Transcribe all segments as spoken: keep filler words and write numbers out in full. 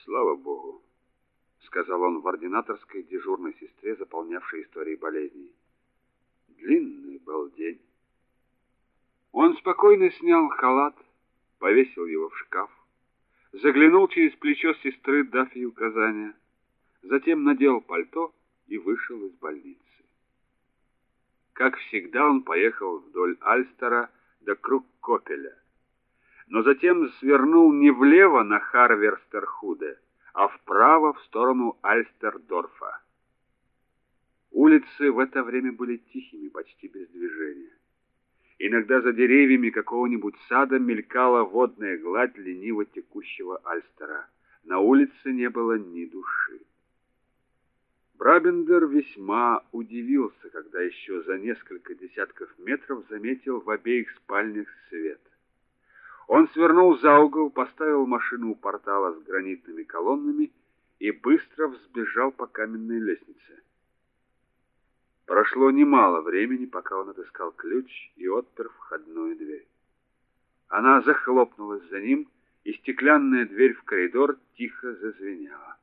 Слава богу, сказал он в ординаторской дежурной сестре, заполнявшей истории болезней. Длинный был день. Он спокойно снял халат, повесил его в шкаф, заглянул через плечо сестры, дав ей указания, затем надел пальто и вышел из больницы. Как всегда, он поехал вдоль Альстера до Круккопеля, но затем свернул не влево на Харверстерхуде, а вправо в сторону Альстердорфа. Улицы в это время были тихими, почти без движения. Иногда за деревьями какого-нибудь сада мелькала водная гладь лениво текущего Альстера. На улице не было ни души. Брабендер весьма удивился, когда еще за несколько десятков метров заметил в обеих спальнях свет. Он свернул за угол, поставил машину у портала с гранитными колоннами и быстро взбежал по каменной лестнице. Прошло немало времени, пока он отыскал ключ и отпер входную дверь. Она захлопнулась за ним, и стеклянная дверь в коридор тихо зазвенела.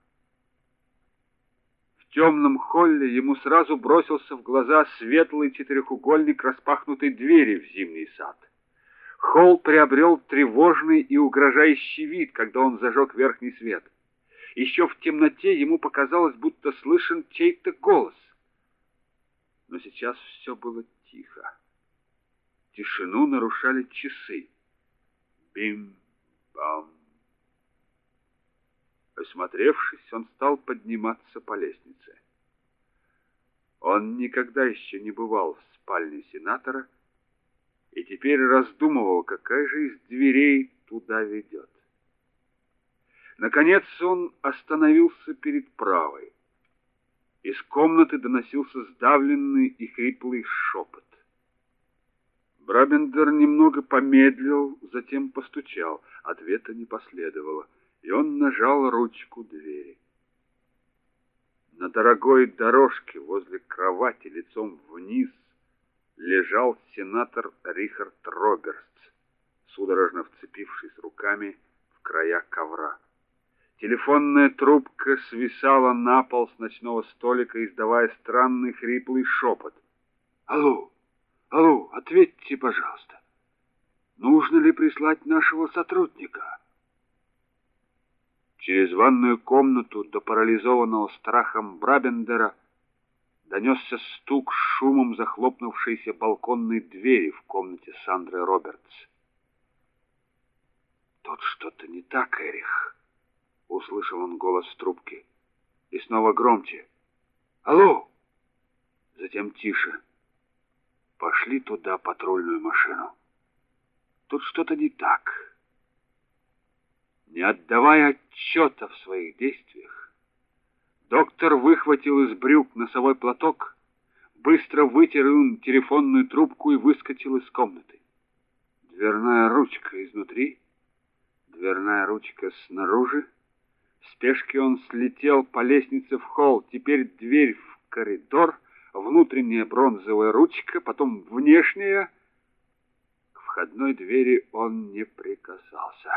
В темном холле ему сразу бросился в глаза светлый четырехугольник распахнутой двери в зимний сад. Холл приобрел тревожный и угрожающий вид, когда он зажег верхний свет. Еще в темноте ему показалось, будто слышен чей-то голос. Но сейчас все было тихо. Тишину нарушали часы. Бим-бам. Осмотревшись, он стал подниматься по лестнице. Он никогда еще не бывал в спальне сенатора и теперь раздумывал, какая же из дверей туда ведет. Наконец он остановился перед правой. Из комнаты доносился сдавленный и хриплый шепот. Брабендер немного помедлил, затем постучал. Ответа не последовало, и он нажал ручку двери. На дорогой дорожке возле кровати лицом вниз лежал сенатор Рихард Робертс, судорожно вцепившись руками в края ковра. Телефонная трубка свисала на пол с ночного столика, издавая странный хриплый шепот. «Алло, алло, ответьте, пожалуйста. Нужно ли прислать нашего сотрудника?» Через ванную комнату до парализованного страхом Брабендера донесся стук с шумом захлопнувшейся балконной двери в комнате Сандры Робертс. «Тут что-то не так, Эрих», — услышал он голос в трубке. И снова громче. «Алло!» Затем тише. «Пошли туда патрульную машину. Тут что-то не так». Не отдавая отчета в своих действиях, доктор выхватил из брюк носовой платок, быстро вытер им телефонную трубку и выскочил из комнаты. Дверная ручка изнутри, дверная ручка снаружи. В спешке он слетел по лестнице в холл. Теперь дверь в коридор, внутренняя бронзовая ручка, потом внешняя. К входной двери он не прикасался.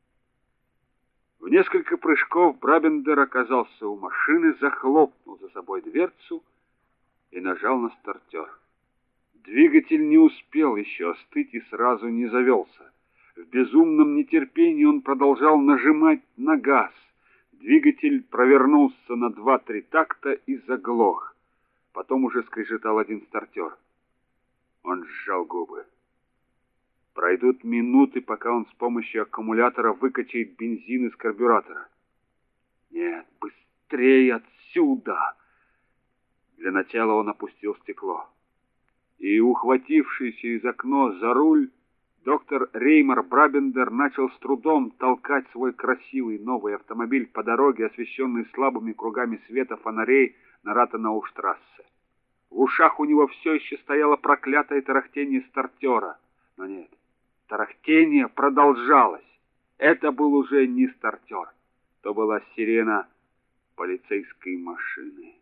В несколько прыжков Брабендер оказался у машины, захлопнул за собой дверцу и нажал на стартер. Двигатель не успел еще остыть и сразу не завелся. В безумном нетерпении он продолжал нажимать на газ. Двигатель провернулся на два-три такта и заглох. Потом уже скрежетал один стартер. Он сжал губы. Пройдут минуты, пока он с помощью аккумулятора выкачает бензин из карбюратора. Нет, быстрее отсюда! Для начала он опустил стекло. И, ухватившись через окно за руль, доктор Реймар Брабендер начал с трудом толкать свой красивый новый автомобиль по дороге, освещенной слабыми кругами света фонарей на Ратенауштрассе. В ушах у него все еще стояло проклятое тарахтение стартера. Но нет, тарахтение продолжалось. Это был уже не стартер. То была сирена полицейской машины.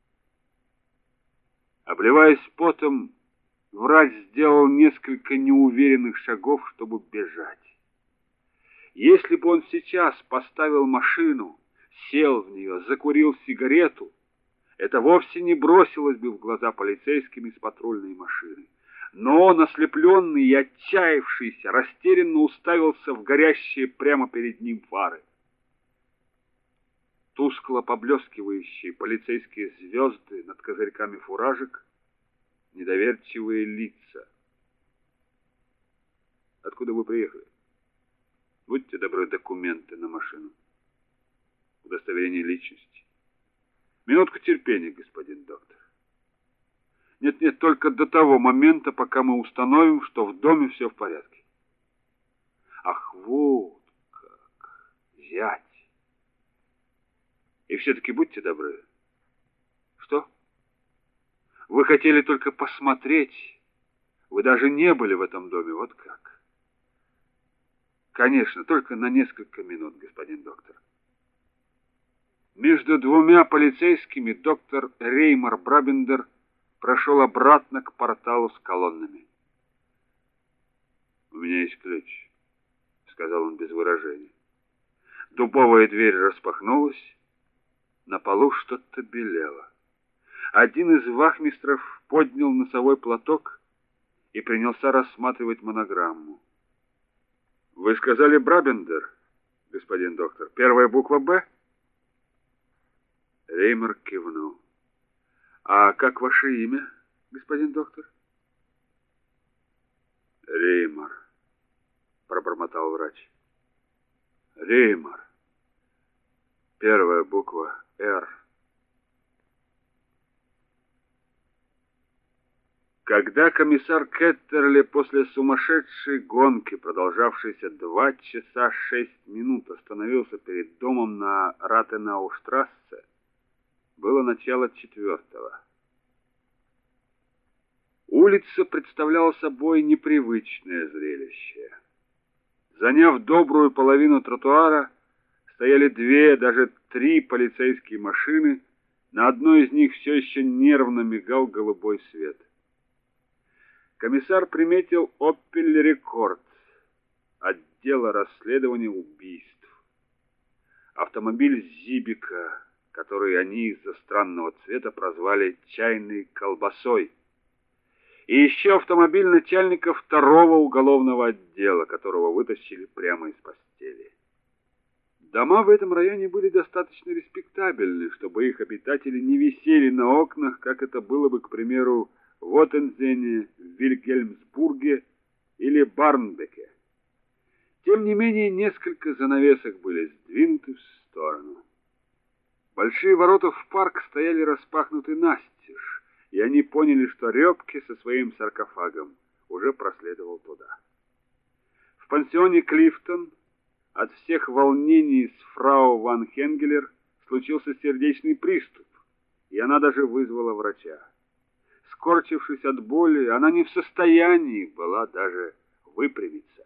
Обливаясь потом, врач сделал несколько неуверенных шагов, чтобы бежать. Если бы он сейчас поставил машину сел в нее, закурил сигарету, это вовсе не бросилось бы в глаза полицейским из патрульной машины. Но он, ослепленный и отчаявшийся, растерянно уставился в горящие прямо перед ним фары. Тускло поблескивающие полицейские звезды над козырьками фуражек, недоверчивые лица. Откуда вы приехали? Будьте добры, документы на машину. Удостоверение личности. Минутку терпения, господин доктор. Нет-нет, только до того момента, пока мы установим, что в доме все в порядке. Ах, вот как. Зять. И все-таки будьте добры. Что? Вы хотели только посмотреть. Вы даже не были в этом доме, вот как. Конечно, только на несколько минут, господин доктор. Между двумя полицейскими доктор Реймар Брабендер прошел обратно к порталу с колоннами. «У меня есть ключ», — сказал он без выражения. Дубовая дверь распахнулась, на полу что-то белело. Один из вахмистров поднял носовой платок и принялся рассматривать монограмму. «Вы сказали Брабендер, господин доктор? Первая буква «Б»?» Реймар кивнул. «А как ваше имя, господин доктор?» «Реймар», — пробормотал врач. «Реймар. Первая буква «Р». Когда комиссар Кеттерли после сумасшедшей гонки, продолжавшейся два часа шесть минут, остановился перед домом на Ратенауштрассе, было начало четвертого. Улица представляла собой непривычное зрелище. Заняв добрую половину тротуара, стояли две, даже три полицейские машины, на одной из них все еще нервно мигал голубой свет. Комиссар приметил Opel Rekord, отдела расследования убийств. Автомобиль Зибика, который они из-за странного цвета прозвали «чайной колбасой». И еще автомобиль начальника второго уголовного отдела, которого вытащили прямо из постели. Дома в этом районе были достаточно респектабельны, чтобы их обитатели не висели на окнах, как это было бы, к примеру, в Оттензене, в Вильгельмсбурге или Барнбеке. Тем не менее, несколько занавесок были сдвинуты в сторону. Большие ворота в парк стояли распахнуты настежь, и они поняли, что Рёбке со своим саркофагом уже проследовал туда. В пансионе Клифтон от всех волнений с фрау Ван Хенгелер случился сердечный приступ, и она даже вызвала врача. Скорчившись от боли, она не в состоянии была даже выпрямиться.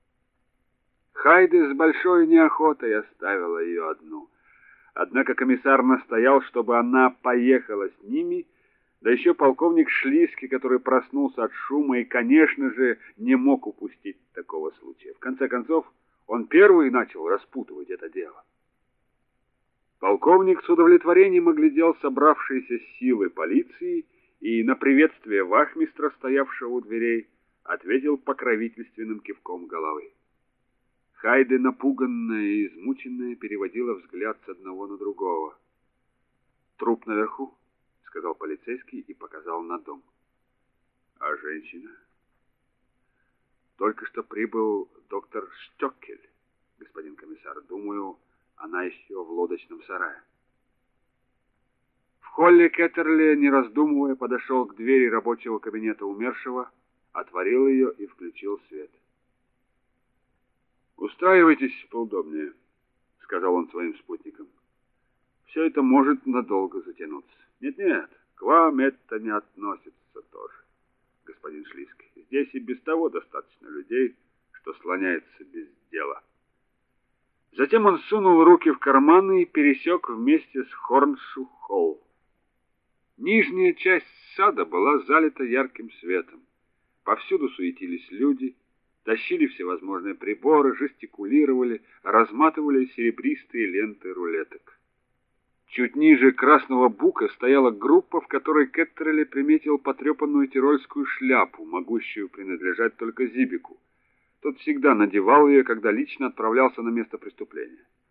Хайде с большой неохотой оставила ее одну. Однако комиссар настоял, чтобы она поехала с ними, да еще полковник Шлиски, который проснулся от шума и, конечно же, не мог упустить такого случая. В конце концов, он первый начал распутывать это дело. Полковник с удовлетворением оглядел собравшиеся силы полиции и на приветствие вахмистра, стоявшего у дверей, ответил покровительственным кивком головы. Хайде, напуганная и измученная, переводила взгляд с одного на другого. «Труп наверху», — сказал полицейский и показал на дом. «А женщина?» «Только что прибыл доктор Штёккель, господин комиссар. Думаю, она еще в лодочном сарае». В холле Кеттерли, не раздумывая, подошел к двери рабочего кабинета умершего, отворил ее и включил свет. «Устраивайтесь поудобнее», — сказал он своим спутникам. «Все это может надолго затянуться». «Нет-нет, к вам это не относится тоже, господин Шлиски. Здесь и без того достаточно людей, что слоняется без дела». Затем он сунул руки в карманы и пересек вместе с Хорншу-холл. Нижняя часть сада была залита ярким светом. Повсюду суетились люди, тащили всевозможные приборы, жестикулировали, разматывали серебристые ленты рулеток. Чуть ниже Красного Бука стояла группа, в которой Кеттерелли приметил потрепанную тирольскую шляпу, могущую принадлежать только Зибеку. Тот всегда надевал ее, когда лично отправлялся на место преступления.